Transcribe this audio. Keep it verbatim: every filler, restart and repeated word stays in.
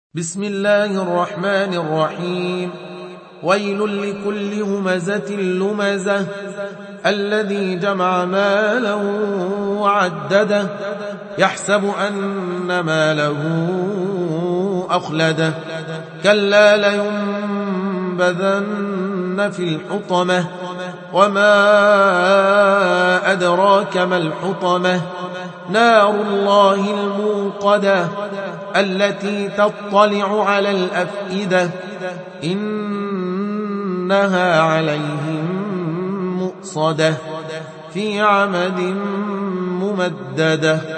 بسم الله الرحمن الرحيم. ويل لكل همزة لمزة الذي جمع مالا وعدده يحسب أن ماله أخلده كلا لينبذن في الحطمة وما أدراك ما الحطمة نار الله الموقدة التي تطلع على الأفئدة إنها عليهم مؤصدة في عمد ممددة.